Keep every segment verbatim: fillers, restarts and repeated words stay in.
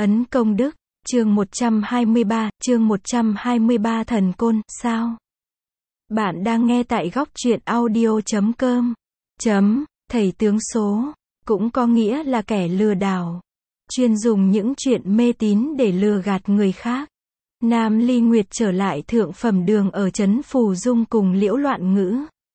Ấn công đức, chương một trăm hai mươi ba, chương một trăm hai mươi ba thần côn, sao? Bạn đang nghe tại góc truyện audio chấm com. Chấm, thầy tướng số, cũng có nghĩa là kẻ lừa đảo, chuyên dùng những chuyện mê tín để lừa gạt người khác. Nam Ly Nguyệt trở lại thượng phẩm đường ở trấn Phù Dung cùng Liễu Loạn Ngữ.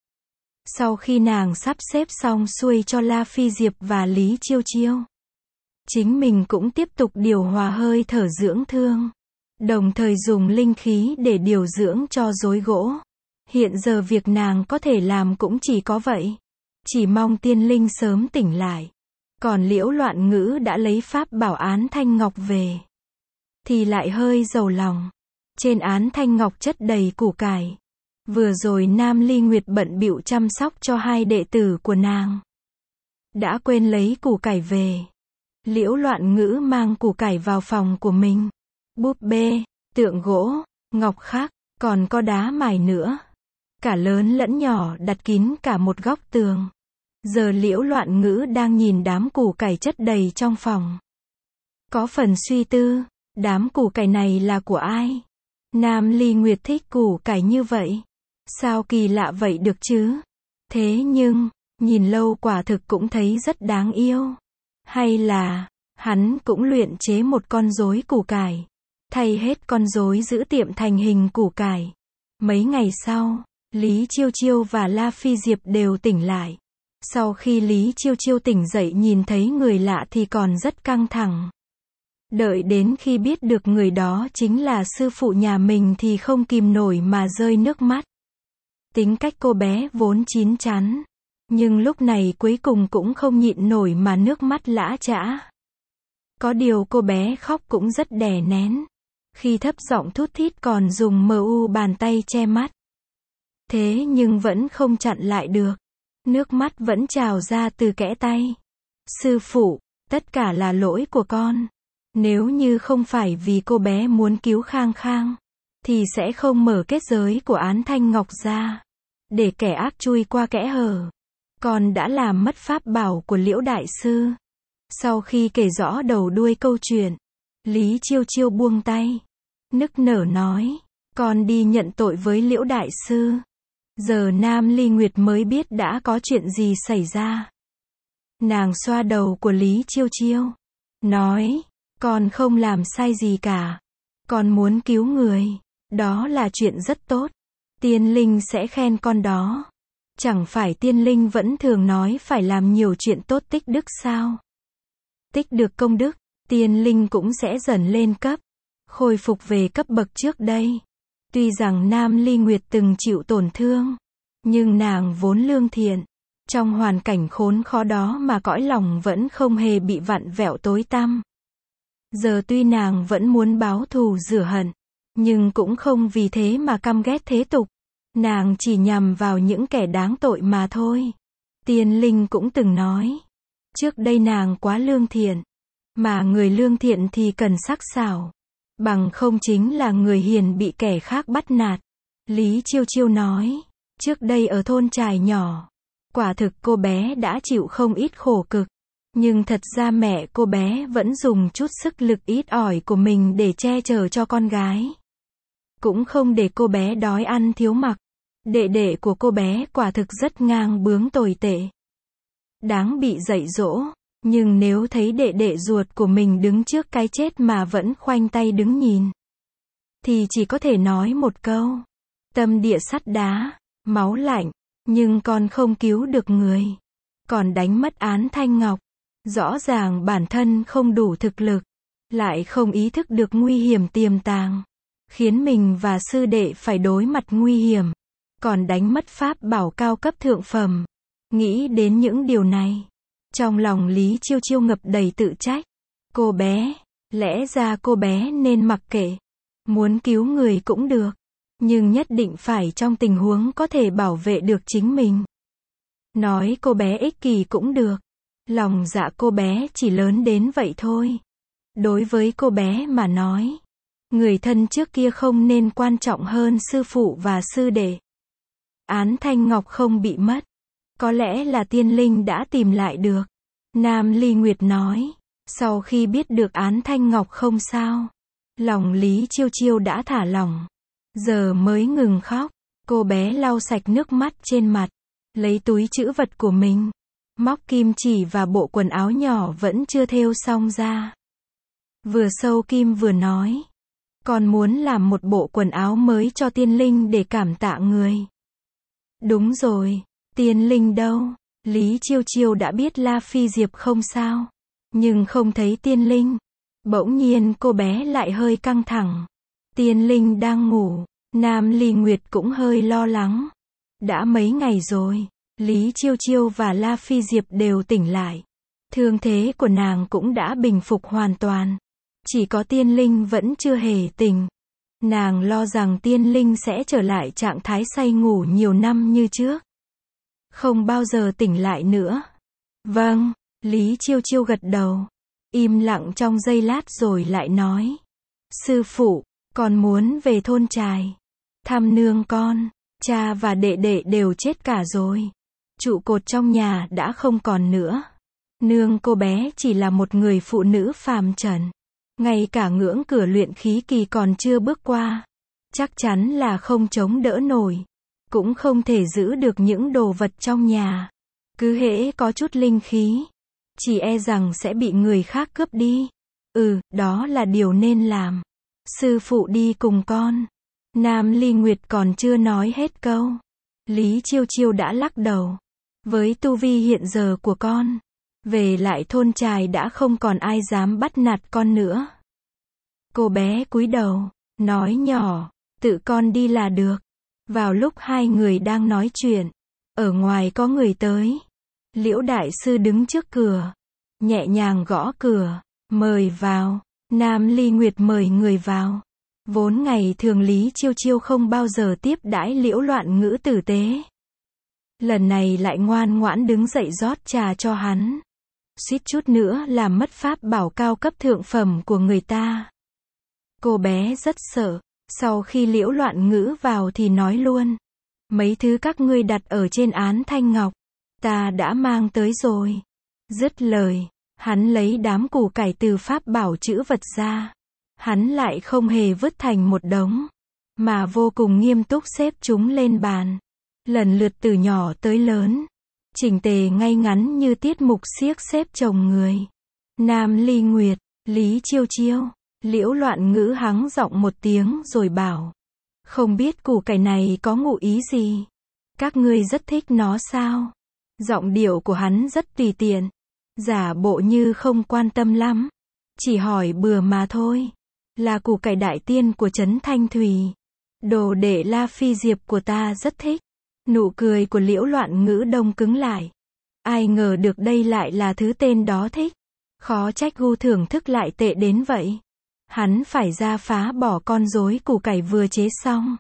Sau khi nàng sắp xếp xong xuôi cho La Phi Diệp và Lý Chiêu Chiêu, chính mình cũng tiếp tục điều hòa hơi thở dưỡng thương, đồng thời dùng linh khí để điều dưỡng cho rối gỗ. Hiện giờ việc nàng có thể làm cũng chỉ có vậy, chỉ mong tiên linh sớm tỉnh lại. Còn Liễu Loạn Ngữ đã lấy pháp bảo án thanh ngọc về, thì lại hơi giàu lòng. Trên án thanh ngọc chất đầy củ cải. Vừa rồi Nam Ly Nguyệt bận bịu chăm sóc cho hai đệ tử của nàng, đã quên lấy củ cải về. Liễu Loạn Ngữ mang củ cải vào phòng của mình. Búp bê, tượng gỗ, ngọc khắc, còn có đá mài nữa. Cả lớn lẫn nhỏ đặt kín cả một góc tường. Giờ Liễu Loạn Ngữ đang nhìn đám củ cải chất đầy trong phòng, có phần suy tư, đám củ cải này là của ai? Nam Ly Nguyệt thích củ cải như vậy, sao kỳ lạ vậy được chứ? Thế nhưng, nhìn lâu quả thực cũng thấy rất đáng yêu. Hay là, hắn cũng luyện chế một con rối củ cải, thay hết con rối giữ tiệm thành hình củ cải. Mấy ngày sau, Lý Chiêu Chiêu và La Phi Diệp đều tỉnh lại. Sau khi Lý Chiêu Chiêu tỉnh dậy nhìn thấy người lạ thì còn rất căng thẳng. Đợi đến khi biết được người đó chính là sư phụ nhà mình thì không kìm nổi mà rơi nước mắt. Tính cách cô bé vốn chín chắn, nhưng lúc này cuối cùng cũng không nhịn nổi mà nước mắt lã chã. Có điều cô bé khóc cũng rất đè nén, khi thấp giọng thút thít còn dùng mờ u bàn tay che mắt. Thế nhưng vẫn không chặn lại được, nước mắt vẫn trào ra từ kẽ tay. Sư phụ, tất cả là lỗi của con. Nếu như không phải vì cô bé muốn cứu Khang Khang, thì sẽ không mở kết giới của án thanh ngọc ra, để kẻ ác chui qua kẽ hở. Con đã làm mất pháp bảo của Liễu Đại Sư. Sau khi kể rõ đầu đuôi câu chuyện, Lý Chiêu Chiêu buông tay, nức nở nói, con đi nhận tội với Liễu Đại Sư. Giờ Nam Ly Nguyệt mới biết đã có chuyện gì xảy ra. Nàng xoa đầu của Lý Chiêu Chiêu, nói, con không làm sai gì cả. Con muốn cứu người, đó là chuyện rất tốt. Tiên linh sẽ khen con đó. Chẳng phải tiên linh vẫn thường nói phải làm nhiều chuyện tốt tích đức sao? Tích được công đức, tiên linh cũng sẽ dần lên cấp, khôi phục về cấp bậc trước đây. Tuy rằng Nam Ly Nguyệt từng chịu tổn thương, nhưng nàng vốn lương thiện. Trong hoàn cảnh khốn khó đó mà cõi lòng vẫn không hề bị vặn vẹo tối tăm. Giờ tuy nàng vẫn muốn báo thù rửa hận, nhưng cũng không vì thế mà căm ghét thế tục. Nàng chỉ nhằm vào những kẻ đáng tội mà thôi. Tiên linh cũng từng nói, trước đây nàng quá lương thiện, mà người lương thiện thì cần sắc sảo, bằng không chính là người hiền bị kẻ khác bắt nạt. Lý Chiêu Chiêu nói, trước đây ở thôn trài nhỏ, quả thực cô bé đã chịu không ít khổ cực, nhưng thật ra mẹ cô bé vẫn dùng chút sức lực ít ỏi của mình để che chở cho con gái, cũng không để cô bé đói ăn thiếu mặc. Đệ đệ của cô bé quả thực rất ngang bướng tồi tệ, đáng bị dạy dỗ. Nhưng nếu thấy đệ đệ ruột của mình đứng trước cái chết mà vẫn khoanh tay đứng nhìn, thì chỉ có thể nói một câu, tâm địa sắt đá, máu lạnh. Nhưng con không cứu được người, còn đánh mất án thanh ngọc. Rõ ràng bản thân không đủ thực lực, lại không ý thức được nguy hiểm tiềm tàng, khiến mình và sư đệ phải đối mặt nguy hiểm, còn đánh mất pháp bảo cao cấp thượng phẩm. Nghĩ đến những điều này, trong lòng Lý Chiêu Chiêu ngập đầy tự trách. Cô bé, lẽ ra cô bé nên mặc kệ, muốn cứu người cũng được, nhưng nhất định phải trong tình huống có thể bảo vệ được chính mình. Nói cô bé ích kỷ cũng được, lòng dạ cô bé chỉ lớn đến vậy thôi. Đối với cô bé mà nói, người thân trước kia không nên quan trọng hơn sư phụ và sư đệ. Án thanh ngọc không bị mất, có lẽ là tiên linh đã tìm lại được. Nam Ly Nguyệt nói, Sau khi biết được Án Thanh Ngọc không sao, lòng Lý Chiêu Chiêu đã thả lỏng. Giờ mới ngừng khóc. Cô bé lau sạch nước mắt trên mặt, lấy túi trữ vật của mình, móc kim chỉ và bộ quần áo nhỏ vẫn chưa thêu xong ra. Vừa sâu kim vừa nói, con muốn làm một bộ quần áo mới cho tiên linh để cảm tạ người. Đúng rồi, tiên linh đâu? Lý Chiêu Chiêu đã biết La Phi Diệp không sao, nhưng không thấy tiên linh. Bỗng nhiên cô bé lại hơi căng thẳng. Tiên linh đang ngủ. Nam Ly Nguyệt cũng hơi lo lắng. Đã mấy ngày rồi, Lý Chiêu Chiêu và La Phi Diệp đều tỉnh lại. Thương thế của nàng cũng đã bình phục hoàn toàn. Chỉ có tiên linh vẫn chưa hề tỉnh. Nàng lo rằng tiên linh sẽ trở lại trạng thái say ngủ nhiều năm như trước. Không bao giờ tỉnh lại nữa. Vâng, Lý Chiêu Chiêu gật đầu. Im lặng trong giây lát rồi lại nói. Sư phụ, con muốn về thôn Trài. Thăm nương con. Cha và đệ đệ đều chết cả rồi. Trụ cột trong nhà đã không còn nữa. Nương cô bé chỉ là một người phụ nữ phàm trần. Ngay cả ngưỡng cửa luyện khí kỳ còn chưa bước qua. Chắc chắn là không chống đỡ nổi. Cũng không thể giữ được những đồ vật trong nhà. Cứ hễ có chút linh khí, chỉ e rằng sẽ bị người khác cướp đi. Ừ, đó là điều nên làm. Sư phụ đi cùng con. Nam Ly Nguyệt còn chưa nói hết câu. Lý Chiêu Chiêu đã lắc đầu. Với tu vi hiện giờ của con, về lại thôn Trài đã không còn ai dám bắt nạt con nữa. Cô bé cúi đầu, nói nhỏ, tự con đi là được. Vào lúc hai người đang nói chuyện, ở ngoài có người tới. Liễu đại sư đứng trước cửa, nhẹ nhàng gõ cửa, mời vào. Nam Ly Nguyệt mời người vào. Vốn ngày thường Lý Chiêu Chiêu không bao giờ tiếp đãi Liễu Loạn Ngữ tử tế. Lần này lại ngoan ngoãn đứng dậy rót trà cho hắn. Suýt chút nữa làm mất pháp bảo cao cấp thượng phẩm của người ta. Cô bé rất sợ. Sau khi Liễu Loạn Ngữ vào thì nói luôn. Mấy thứ các ngươi đặt ở trên Án Thanh Ngọc, ta đã mang tới rồi. Dứt lời, hắn lấy đám củ cải từ pháp bảo trữ vật ra. Hắn lại không hề vứt thành một đống, mà vô cùng nghiêm túc xếp chúng lên bàn. Lần lượt từ nhỏ tới lớn, chỉnh tề ngay ngắn như tiết mục xiếc xếp chồng người. Nam Ly Nguyệt, Lý Chiêu Chiêu, Liễu Loạn Ngữ hắng giọng một tiếng rồi bảo. Không biết củ cải này có ngụ ý gì? Các ngươi rất thích nó sao? Giọng điệu của hắn rất tùy tiện, giả bộ như không quan tâm lắm. Chỉ hỏi bừa mà thôi. Là củ cải đại tiên của trấn Thanh Thủy. Đồ đệ La Phi Diệp của ta rất thích. Nụ cười của Liễu Loạn Ngữ đông cứng lại. Ai ngờ được đây lại là thứ tên đó thích. Khó trách gu thưởng thức lại tệ đến vậy. Hắn phải ra phá bỏ con rối củ cải vừa chế xong.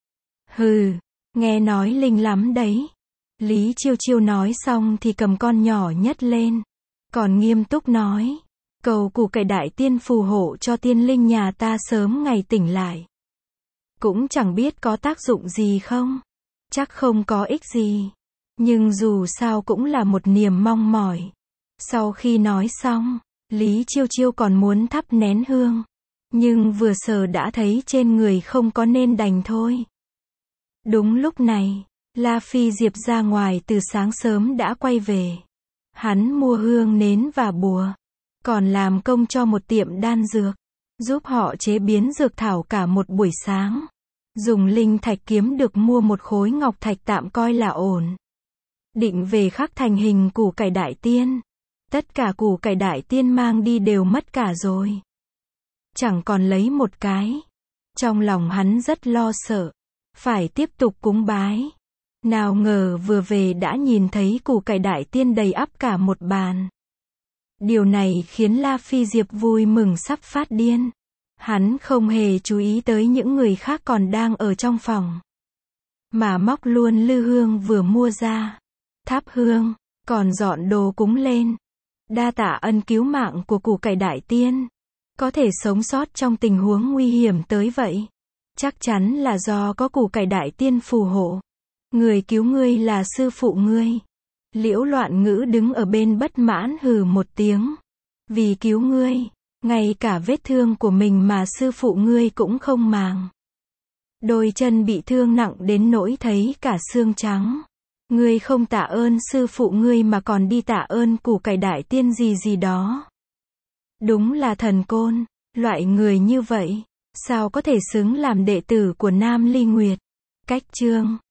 Hừ, nghe nói linh lắm đấy. Lý Chiêu Chiêu nói xong thì cầm con nhỏ nhất lên. Còn nghiêm túc nói. Cầu củ cải đại tiên phù hộ cho tiên linh nhà ta sớm ngày tỉnh lại. Cũng chẳng biết có tác dụng gì không. Chắc không có ích gì. Nhưng dù sao cũng là một niềm mong mỏi. Sau khi nói xong, Lý Chiêu Chiêu còn muốn thắp nén hương. Nhưng vừa sờ đã thấy trên người không có nên đành thôi. Đúng lúc này, La Phi Diệp ra ngoài từ sáng sớm đã quay về. Hắn mua hương nến và bùa. Còn làm công cho một tiệm đan dược. Giúp họ chế biến dược thảo cả một buổi sáng. Dùng linh thạch kiếm được mua một khối ngọc thạch tạm coi là ổn. Định về khắc thành hình củ cải đại tiên. Tất cả củ cải đại tiên mang đi đều mất cả rồi. Chẳng còn lấy một cái. Trong lòng hắn rất lo sợ. Phải tiếp tục cúng bái. Nào ngờ vừa về đã nhìn thấy củ cải đại tiên đầy ắp cả một bàn. Điều này khiến La Phi Diệp vui mừng sắp phát điên. Hắn không hề chú ý tới những người khác còn đang ở trong phòng. Mà móc luôn lư hương vừa mua ra. Thắp hương, còn dọn đồ cúng lên. Đa tạ ân cứu mạng của củ cải đại tiên. Có thể sống sót trong tình huống nguy hiểm tới vậy. Chắc chắn là do có củ cải đại tiên phù hộ. Người cứu ngươi là sư phụ ngươi. Liễu Loạn Ngữ đứng ở bên bất mãn hừ một tiếng. Vì cứu ngươi, ngay cả vết thương của mình mà sư phụ ngươi cũng không màng. Đôi chân bị thương nặng đến nỗi thấy cả xương trắng. Ngươi không tạ ơn sư phụ ngươi mà còn đi tạ ơn củ cải đại tiên gì gì đó. Đúng là thần côn, loại người như vậy, sao có thể xứng làm đệ tử của Nam Ly Nguyệt. Cách chương